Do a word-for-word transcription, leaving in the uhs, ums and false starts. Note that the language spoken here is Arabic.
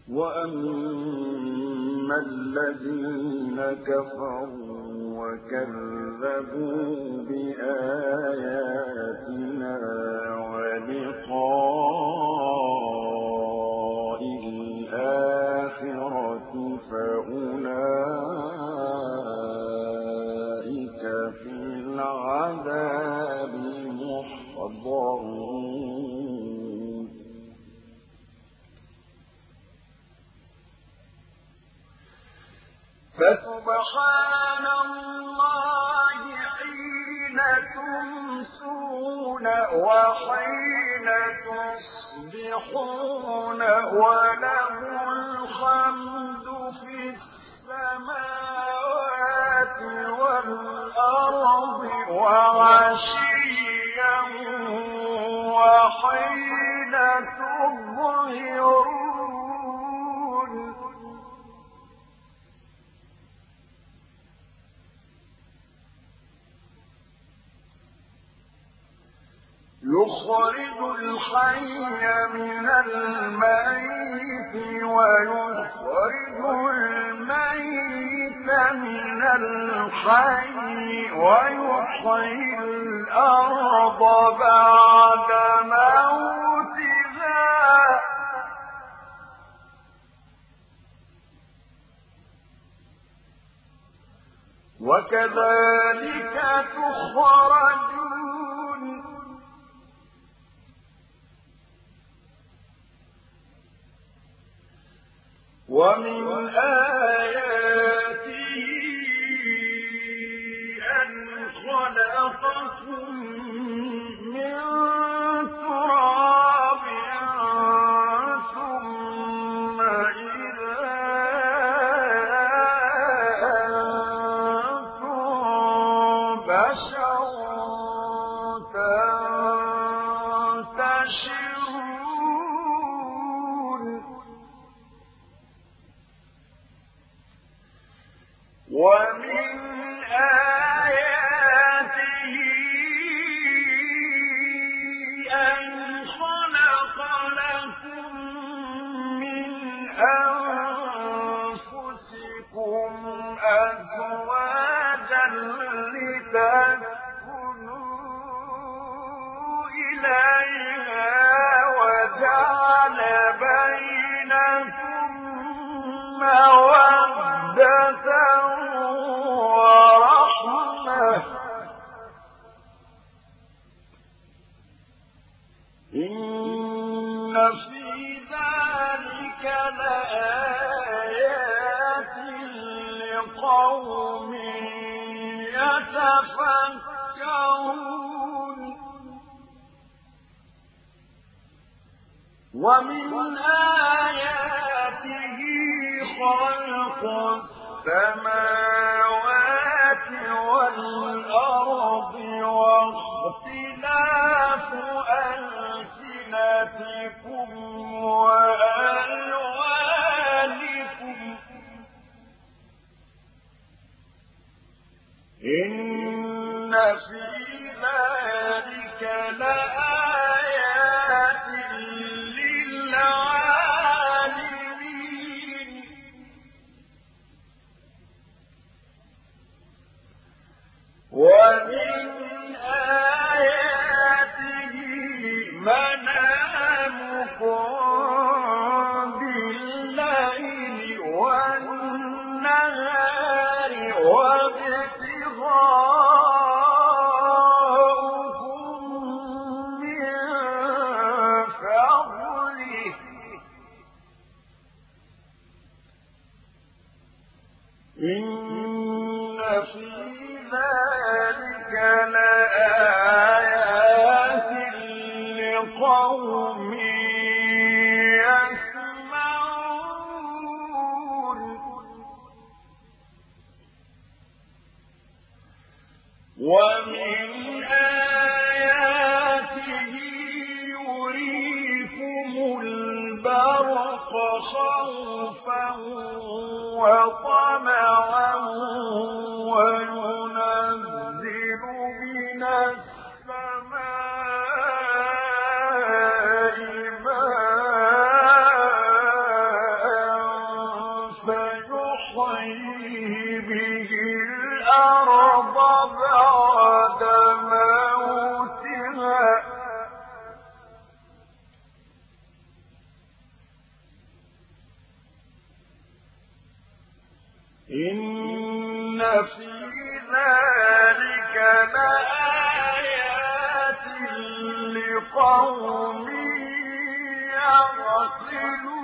وأما الذين كفروا وكذبوا بآياتنا ولقاء الآخرة فأولئك في العذاب محضرون. فسبحان الله حين تمسون وحين تصبحون وله الحمد في السماوات والأرض وعشيا وحين تظهرون. يخرج الحي من الميت ويخرج الميت من الحي ويحيي الأرض بعد موتها وكذلك تخرجون. ومن آياته أن خلقكم من تراب ثم إذا أنتم بشر تنتشرون. ومن آياته أن خلق لكم من أنفسكم أزواجا لتسكنوا إليها وجعل بينكم مودة ورحمة. إن في ذلك لآيات لقوم يتفكرون. ومن آياته خلق السماوات والأرض واختلاف ألسنتكم وألوانكم. إن في ذلك لآيات للعالمين. ومن آياته منامكم بالليل والنهار وابتغاؤكم من فضله. إن في ذلك لآيات لقوم يسمعون. ومن آياته يريكم البرق خوفا وطمعا وينزل من السماء ماء إن في ذلك لآيات لقوم يعقلون